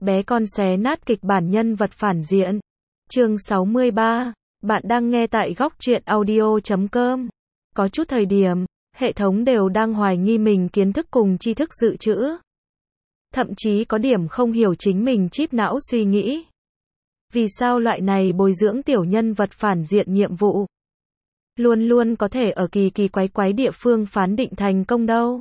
Bé con xé nát kịch bản nhân vật phản diện. Chương 63. Bạn đang nghe tại góc truyện audio.com. Có chút thời điểm, hệ thống đều đang hoài nghi mình kiến thức cùng tri thức dự trữ. Thậm chí có điểm không hiểu chính mình chíp não suy nghĩ. Vì sao loại này bồi dưỡng tiểu nhân vật phản diện nhiệm vụ luôn luôn có thể ở kỳ quái địa phương phán định thành công đâu.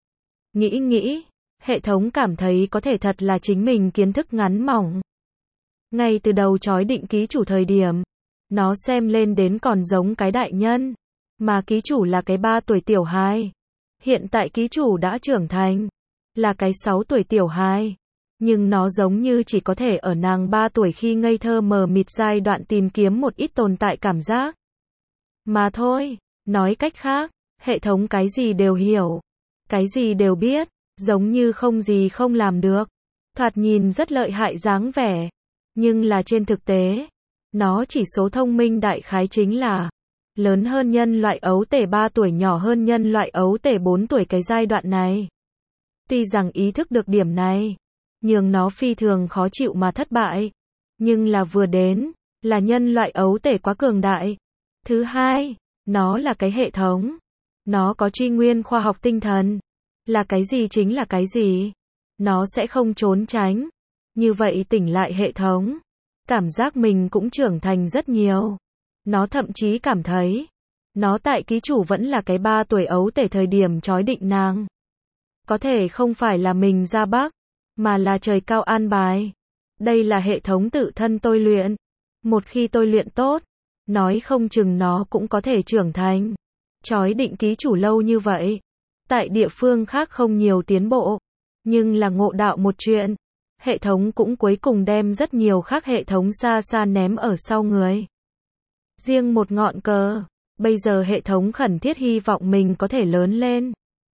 Nghĩ, hệ thống cảm thấy có thể thật là chính mình kiến thức ngắn mỏng. Ngay từ đầu chói định ký chủ thời điểm, nó xem lên đến còn giống cái đại nhân, mà ký chủ là cái 3 tuổi tiểu hài. Hiện tại ký chủ đã trưởng thành, là cái 6 tuổi tiểu hài. Nhưng nó giống như chỉ có thể ở nàng 3 tuổi khi ngây thơ mờ mịt giai đoạn tìm kiếm một ít tồn tại cảm giác. Mà thôi, nói cách khác, hệ thống cái gì đều hiểu, cái gì đều biết, giống như không gì không làm được. Thoạt nhìn rất lợi hại dáng vẻ, nhưng là trên thực tế, nó chỉ số thông minh đại khái chính là lớn hơn nhân loại ấu tể 3 tuổi, nhỏ hơn nhân loại ấu tể 4 tuổi cái giai đoạn này. Tuy rằng ý thức được điểm này, nhưng nó phi thường khó chịu mà thất bại. Nhưng là vừa đến, là nhân loại ấu tể quá cường đại. Thứ hai, nó là cái hệ thống. Nó có truy nguyên khoa học tinh thần. Là cái gì chính là cái gì. Nó sẽ không trốn tránh. Như vậy tỉnh lại hệ thống. Cảm giác mình cũng trưởng thành rất nhiều. Nó thậm chí cảm thấy, nó tại ký chủ vẫn là cái 3 tuổi ấu tể thời điểm chói định nàng. Có thể không phải là mình ra bắc, mà là trời cao an bài. Đây là hệ thống tự thân tôi luyện. Một khi tôi luyện tốt, nói không chừng nó cũng có thể trưởng thành. Chói định ký chủ lâu như vậy. Tại địa phương khác không nhiều tiến bộ. Nhưng là ngộ đạo một chuyện. Hệ thống cũng cuối cùng đem rất nhiều khác hệ thống xa xa ném ở sau người. Riêng một ngọn cờ. Bây giờ hệ thống khẩn thiết hy vọng mình có thể lớn lên.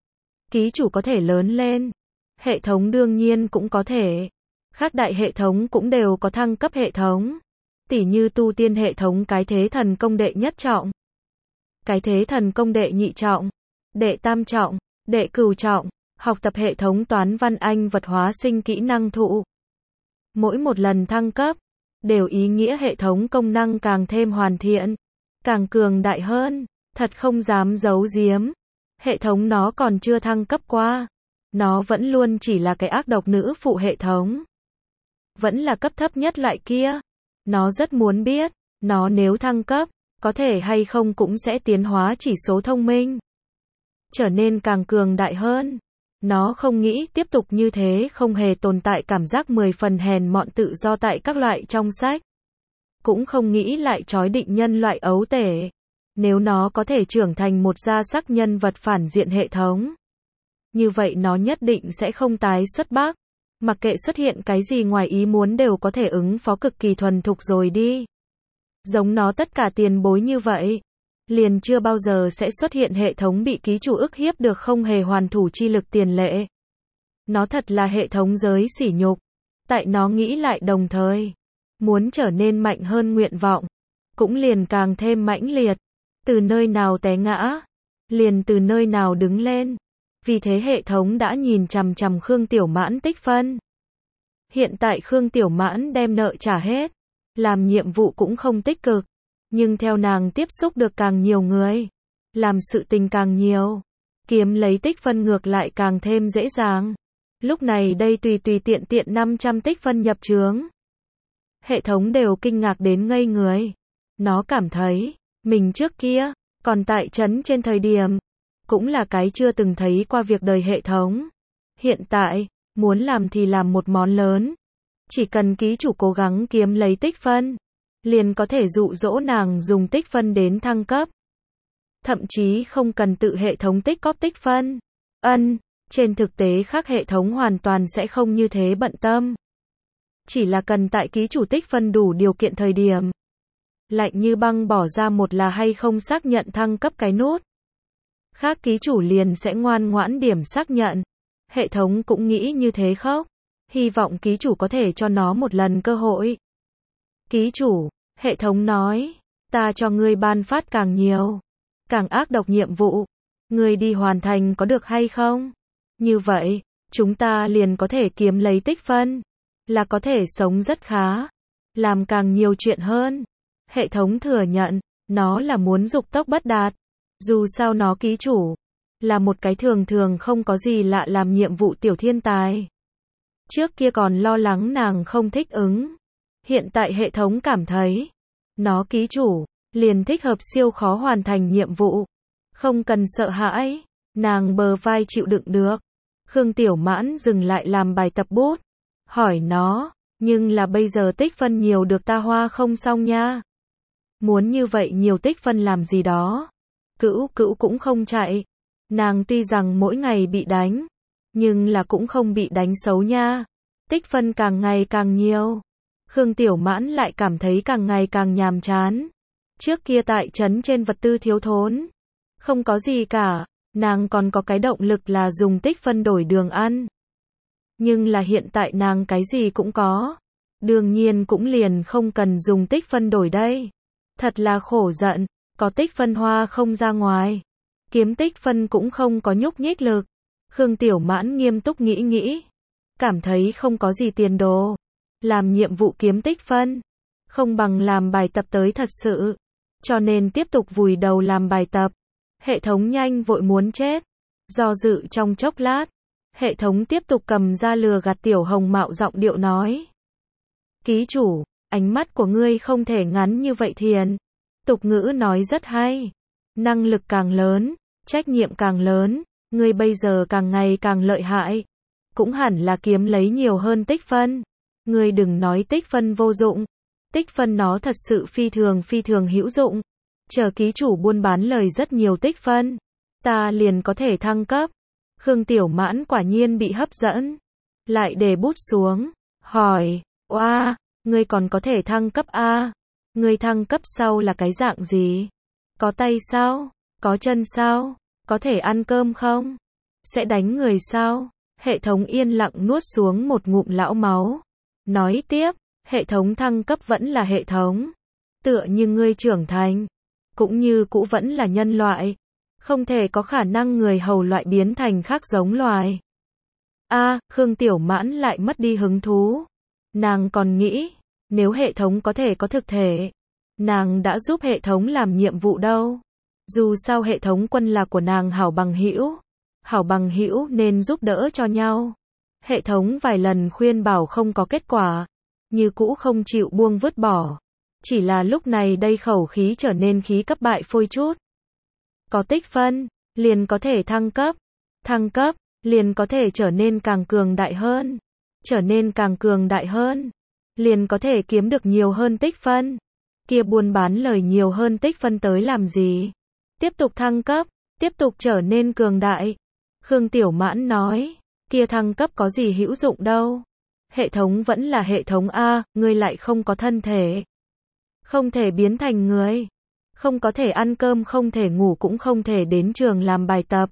Ký chủ có thể lớn lên. Hệ thống đương nhiên cũng có thể. Khác đại hệ thống cũng đều có thăng cấp hệ thống. Tỉ như tu tiên hệ thống cái thế thần công đệ nhất trọng, cái thế thần công đệ nhị trọng, đệ tam trọng, đệ cửu trọng, học tập hệ thống toán văn anh vật hóa sinh kỹ năng thụ. Mỗi một lần thăng cấp, đều ý nghĩa hệ thống công năng càng thêm hoàn thiện, càng cường đại hơn, thật không dám giấu giếm. Hệ thống nó còn chưa thăng cấp qua. Nó vẫn luôn chỉ là cái ác độc nữ phụ hệ thống. Vẫn là cấp thấp nhất loại kia. Nó rất muốn biết, nó nếu thăng cấp, có thể hay không cũng sẽ tiến hóa chỉ số thông minh. Trở nên càng cường đại hơn. Nó không nghĩ tiếp tục như thế, không hề tồn tại cảm giác 10 phần hèn mọn tự do tại các loại trong sách. Cũng không nghĩ lại chói định nhân loại ấu tể. Nếu nó có thể trưởng thành một gia sắc nhân vật phản diện hệ thống, như vậy nó nhất định sẽ không tái xuất bác. Mặc kệ xuất hiện cái gì ngoài ý muốn đều có thể ứng phó cực kỳ thuần thục rồi đi. Giống nó tất cả tiền bối như vậy. Liền chưa bao giờ sẽ xuất hiện hệ thống bị ký chủ ức hiếp được không hề hoàn thủ chi lực tiền lệ. Nó thật là hệ thống giới sỉ nhục. Tại nó nghĩ lại đồng thời, muốn trở nên mạnh hơn nguyện vọng, cũng liền càng thêm mãnh liệt. Từ nơi nào té ngã, liền từ nơi nào đứng lên. Vì thế hệ thống đã nhìn chằm chằm Khương Tiểu Mãn tích phân. Hiện tại Khương Tiểu Mãn đem nợ trả hết, làm nhiệm vụ cũng không tích cực, nhưng theo nàng tiếp xúc được càng nhiều người, làm sự tình càng nhiều, kiếm lấy tích phân ngược lại càng thêm dễ dàng. Lúc này đây tùy tiện 500 tích phân nhập trướng. Hệ thống đều kinh ngạc đến ngây người. Nó cảm thấy, mình trước kia, còn tại trấn trên thời điểm, cũng là cái chưa từng thấy qua việc đời hệ thống. Hiện tại, muốn làm thì làm một món lớn. Chỉ cần ký chủ cố gắng kiếm lấy tích phân, liền có thể dụ dỗ nàng dùng tích phân đến thăng cấp. Thậm chí không cần tự hệ thống tích cóp tích phân. Trên thực tế khác hệ thống hoàn toàn sẽ không như thế bận tâm. Chỉ là cần tại ký chủ tích phân đủ điều kiện thời điểm, lạnh như băng bỏ ra một là hay không xác nhận thăng cấp cái nút. Khác ký chủ liền sẽ ngoan ngoãn điểm xác nhận. Hệ thống cũng nghĩ như thế khóc. Hy vọng ký chủ có thể cho nó một lần cơ hội. Ký chủ, hệ thống nói, ta cho ngươi ban phát càng nhiều, càng ác độc nhiệm vụ. Ngươi đi hoàn thành có được hay không? Như vậy, chúng ta liền có thể kiếm lấy tích phân. là có thể sống rất khá, làm càng nhiều chuyện hơn. Hệ thống thừa nhận, nó là muốn dục tốc bất đạt. Dù sao nó ký chủ, là một cái thường thường không có gì lạ làm nhiệm vụ tiểu thiên tài. Trước kia còn lo lắng nàng không thích ứng. Hiện tại hệ thống cảm thấy, nó ký chủ, liền thích hợp siêu khó hoàn thành nhiệm vụ. Không cần sợ hãi, nàng bờ vai chịu đựng được. Khương Tiểu Mãn dừng lại làm bài tập bút. Hỏi nó, nhưng là bây giờ tích phân nhiều được ta hoa không xong nha. Muốn như vậy nhiều tích phân làm gì đó. Cữu Cữu cũng không chạy. Nàng tuy rằng mỗi ngày bị đánh, nhưng là cũng không bị đánh xấu nha. Tích phân càng ngày càng nhiều. Khương Tiểu Mãn lại cảm thấy càng ngày càng nhàm chán. Trước kia tại trấn trên vật tư thiếu thốn, không có gì cả, nàng còn có cái động lực là dùng tích phân đổi đường ăn. Nhưng là hiện tại nàng cái gì cũng có, đương nhiên cũng liền không cần dùng tích phân đổi đây. Thật là khổ giận, có tích phân hoa không ra ngoài, kiếm tích phân cũng không có nhúc nhích lực. Khương Tiểu Mãn nghiêm túc nghĩ, cảm thấy không có gì tiền đồ. Làm nhiệm vụ kiếm tích phân, không bằng làm bài tập tới thật sự. Cho nên tiếp tục vùi đầu làm bài tập. Hệ thống nhanh vội muốn chết. Do dự trong chốc lát, hệ thống tiếp tục cầm ra lừa gạt Tiểu Hồng mạo giọng điệu nói. Ký chủ, ánh mắt của ngươi không thể ngắn như vậy thiền. Tục ngữ nói rất hay. Năng lực càng lớn, trách nhiệm càng lớn, ngươi bây giờ càng ngày càng lợi hại. Cũng hẳn là kiếm lấy nhiều hơn tích phân. Ngươi đừng nói tích phân vô dụng. Tích phân nó thật sự phi thường hữu dụng. Chờ ký chủ buôn bán lời rất nhiều tích phân, ta liền có thể thăng cấp. Khương Tiểu Mãn quả nhiên bị hấp dẫn. Lại để bút xuống, hỏi, oa, ngươi còn có thể thăng cấp a? Ngươi thăng cấp sau là cái dạng gì? Có tay sao? Có chân sao? Có thể ăn cơm không? Sẽ đánh người sao? Hệ thống yên lặng nuốt xuống một ngụm lão máu. Nói tiếp, hệ thống thăng cấp vẫn là hệ thống. Tựa như ngươi trưởng thành, cũng như cũ vẫn là nhân loại. Không thể có khả năng người hầu loại biến thành khác giống loài. Khương Tiểu Mãn lại mất đi hứng thú. Nàng còn nghĩ, nếu hệ thống có thể có thực thể, nàng đã giúp hệ thống làm nhiệm vụ đâu. Dù sao hệ thống quân là của nàng hảo bằng hữu nên giúp đỡ cho nhau. Hệ thống vài lần khuyên bảo không có kết quả, như cũ không chịu buông vứt bỏ. Chỉ là lúc này đây khẩu khí trở nên khí cấp bại phôi chút. Có tích phân, liền có thể thăng cấp. Thăng cấp, liền có thể trở nên càng cường đại hơn. Trở nên càng cường đại hơn, liền có thể kiếm được nhiều hơn tích phân. Kia buôn bán lời nhiều hơn tích phân tới làm gì? Tiếp tục thăng cấp, tiếp tục trở nên cường đại. Khương Tiểu Mãn nói, kia thăng cấp có gì hữu dụng đâu. Hệ thống vẫn là hệ thống a, ngươi lại không có thân thể. Không thể biến thành người. Không có thể ăn cơm, không thể ngủ, cũng không thể đến trường làm bài tập.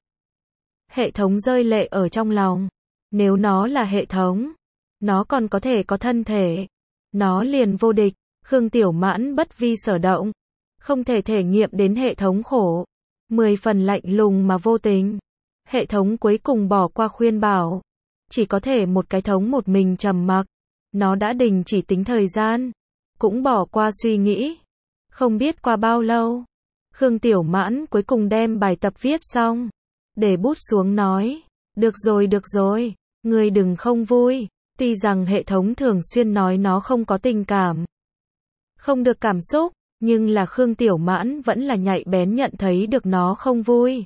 Hệ thống rơi lệ ở trong lòng. Nếu nó là hệ thống, nó còn có thể có thân thể, nó liền vô địch. Khương Tiểu Mãn bất vi sở động, không thể thể nghiệm đến hệ thống khổ. 10 phần lạnh lùng mà vô tình. Hệ thống cuối cùng bỏ qua khuyên bảo, chỉ có thể một cái thống một mình trầm mặc. Nó đã đình chỉ tính thời gian, cũng bỏ qua suy nghĩ. Không biết qua bao lâu, Khương Tiểu Mãn cuối cùng đem bài tập viết xong, để bút xuống nói, được rồi, ngươi đừng không vui. Tuy rằng hệ thống thường xuyên nói nó không có tình cảm, không được cảm xúc, nhưng là Khương Tiểu Mãn vẫn là nhạy bén nhận thấy được nó không vui.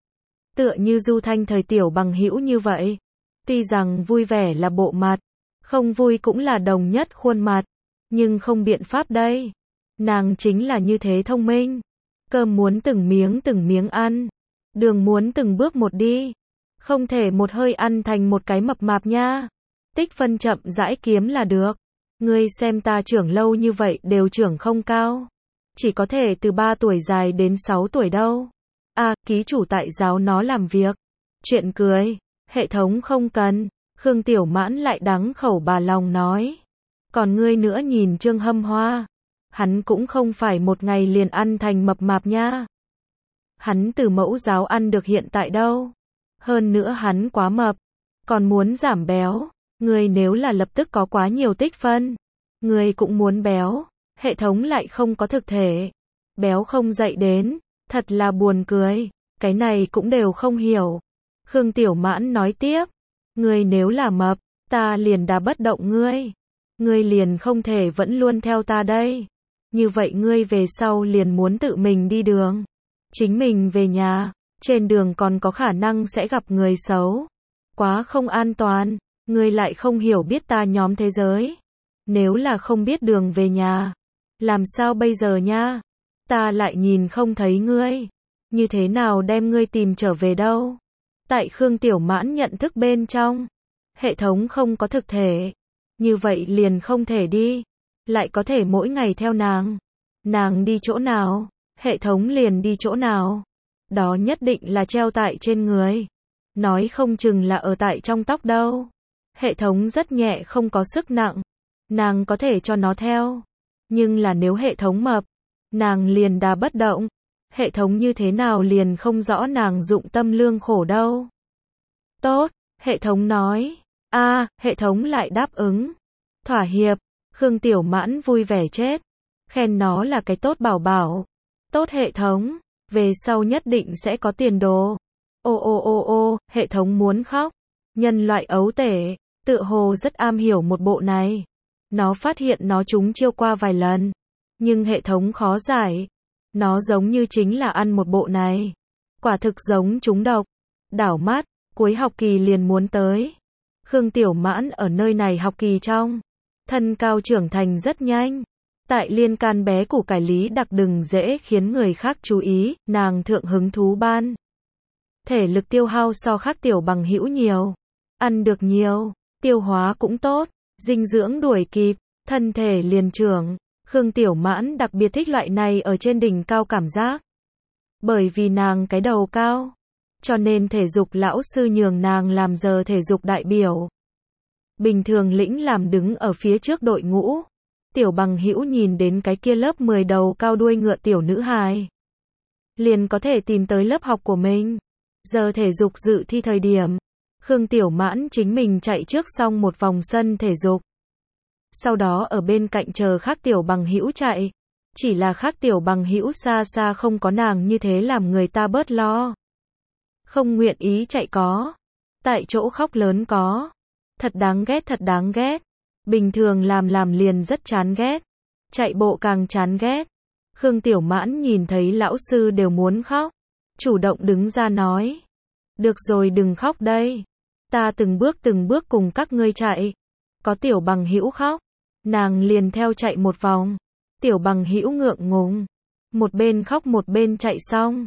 Tựa như Du Thanh thời tiểu bằng hữu như vậy. Tuy rằng vui vẻ là bộ mặt, không vui cũng là đồng nhất khuôn mặt, nhưng không biện pháp đây. Nàng chính là như thế thông minh. Cơm muốn từng miếng ăn, đường muốn từng bước một đi. Không thể một hơi ăn thành một cái mập mạp nha. Tích phân chậm rãi kiếm là được. Ngươi xem ta trưởng lâu như vậy đều trưởng không cao. Chỉ có thể từ 3 tuổi dài đến 6 tuổi đâu. Ký chủ tại giáo nó làm việc. Chuyện cười. Hệ thống không cần. Khương Tiểu Mãn lại đắng khẩu bà lòng nói. Còn ngươi nữa nhìn Trương Hâm Hoa. Hắn cũng không phải một ngày liền ăn thành mập mạp nha. Hắn từ mẫu giáo ăn được hiện tại đâu. Hơn nữa hắn quá mập. Còn muốn giảm béo. Ngươi nếu là lập tức có quá nhiều tích phân, ngươi cũng muốn béo, hệ thống lại không có thực thể. Béo không dậy đến, thật là buồn cười, cái này cũng đều không hiểu. Khương Tiểu Mãn nói tiếp, ngươi nếu là mập, ta liền đá bất động ngươi. Ngươi liền không thể vẫn luôn theo ta đây. Như vậy ngươi về sau liền muốn tự mình đi đường. Chính mình về nhà, trên đường còn có khả năng sẽ gặp người xấu. Quá không an toàn, ngươi lại không hiểu biết ta nhóm thế giới. Nếu là không biết đường về nhà, làm sao bây giờ nha? Ta lại nhìn không thấy ngươi. Như thế nào đem ngươi tìm trở về đâu? Tại Khương Tiểu Mãn nhận thức bên trong, hệ thống không có thực thể. Như vậy liền không thể đi. Lại có thể mỗi ngày theo nàng. Nàng đi chỗ nào, hệ thống liền đi chỗ nào. Đó nhất định là treo tại trên người. Nói không chừng là ở tại trong tóc đâu. Hệ thống rất nhẹ không có sức nặng. Nàng có thể cho nó theo. Nhưng là nếu hệ thống mập, nàng liền đá bất động. Hệ thống như thế nào liền không rõ nàng dụng tâm lương khổ đâu. Tốt, hệ thống nói. Hệ thống lại đáp ứng. Thỏa hiệp, Khương Tiểu Mãn vui vẻ chết. Khen nó là cái tốt bảo bảo. Tốt hệ thống, về sau nhất định sẽ có tiền đồ. Hệ thống muốn khóc. Nhân loại ấu tể, tựa hồ rất am hiểu một bộ này. Nó phát hiện nó trúng chiêu qua vài lần. Nhưng hệ thống khó giải. Nó giống như chính là ăn một bộ này. Quả thực giống trúng độc. Đảo mắt, cuối học kỳ liền muốn tới. Khương Tiểu Mãn ở nơi này học kỳ trong. Thân cao trưởng thành rất nhanh. Tại liên can bé củ cải lý đặc đừng dễ khiến người khác chú ý, nàng thượng hứng thú ban. Thể lực tiêu hao so khác tiểu bằng hữu nhiều. Ăn được nhiều, tiêu hóa cũng tốt, dinh dưỡng đuổi kịp, thân thể liền trưởng. Khương Tiểu Mãn đặc biệt thích loại này ở trên đỉnh cao cảm giác. Bởi vì nàng cái đầu cao, cho nên thể dục lão sư nhường nàng làm giờ thể dục đại biểu. Bình thường lĩnh làm đứng ở phía trước đội ngũ. Tiểu bằng hữu nhìn đến cái kia lớp 10 đầu cao đuôi ngựa tiểu nữ hài, liền có thể tìm tới lớp học của mình. Giờ thể dục dự thi thời điểm, Khương Tiểu Mãn chính mình chạy trước xong một vòng sân thể dục. Sau đó ở bên cạnh chờ khác tiểu bằng hữu chạy. Chỉ là khác tiểu bằng hữu xa xa không có nàng như thế làm người ta bớt lo. Không nguyện ý chạy có. Tại chỗ khóc lớn có. Thật đáng ghét, thật đáng ghét. Bình thường làm liền rất chán ghét. Chạy bộ càng chán ghét. Khương Tiểu Mãn nhìn thấy lão sư đều muốn khóc. Chủ động đứng ra nói. Được rồi đừng khóc đây. Ta từng bước cùng các ngươi chạy. Có tiểu bằng hữu khóc. Nàng liền theo chạy một vòng. Tiểu bằng hữu ngượng ngùng. Một bên khóc một bên chạy xong.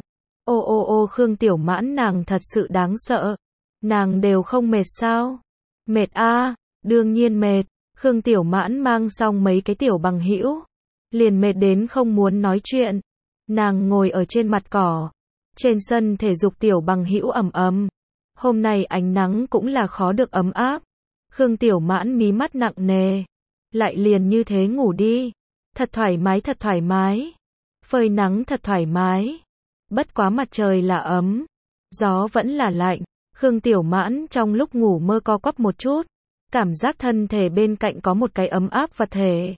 Khương Tiểu Mãn nàng thật sự đáng sợ. Nàng đều không mệt sao? Mệt đương nhiên mệt. Khương Tiểu Mãn mang xong mấy cái tiểu bằng hữu, liền mệt đến không muốn nói chuyện. Nàng ngồi ở trên mặt cỏ. Trên sân thể dục tiểu bằng hữu ẩm ấm. Hôm nay ánh nắng cũng là khó được ấm áp. Khương Tiểu Mãn mí mắt nặng nề. Lại liền như thế ngủ đi. Thật thoải mái, thật thoải mái. Phơi nắng thật thoải mái. Bất quá mặt trời là ấm. Gió vẫn là lạnh. Khương Tiểu Mãn trong lúc ngủ mơ co quắp một chút. Cảm giác thân thể bên cạnh có một cái ấm áp vật thể.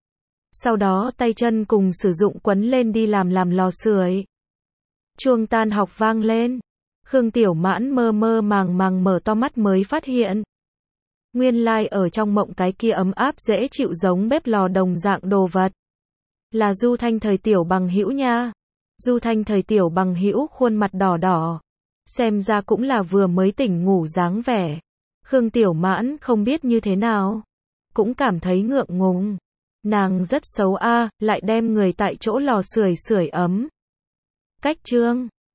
Sau đó tay chân cùng sử dụng quấn lên đi làm lò sưởi. Chuông tan học vang lên. Khương Tiểu Mãn mơ mơ màng mở to mắt mới phát hiện. Nguyên lai ở trong mộng cái kia ấm áp dễ chịu giống bếp lò đồng dạng đồ vật. Là Du Thanh thời tiểu bằng hữu nha. Du Thanh thời tiểu bằng hữu khuôn mặt đỏ đỏ. Xem ra cũng là vừa mới tỉnh ngủ dáng vẻ. Khương Tiểu Mãn không biết như thế nào. Cũng cảm thấy ngượng ngùng. Nàng rất xấu lại đem người tại chỗ lò sưởi ấm. Cách chương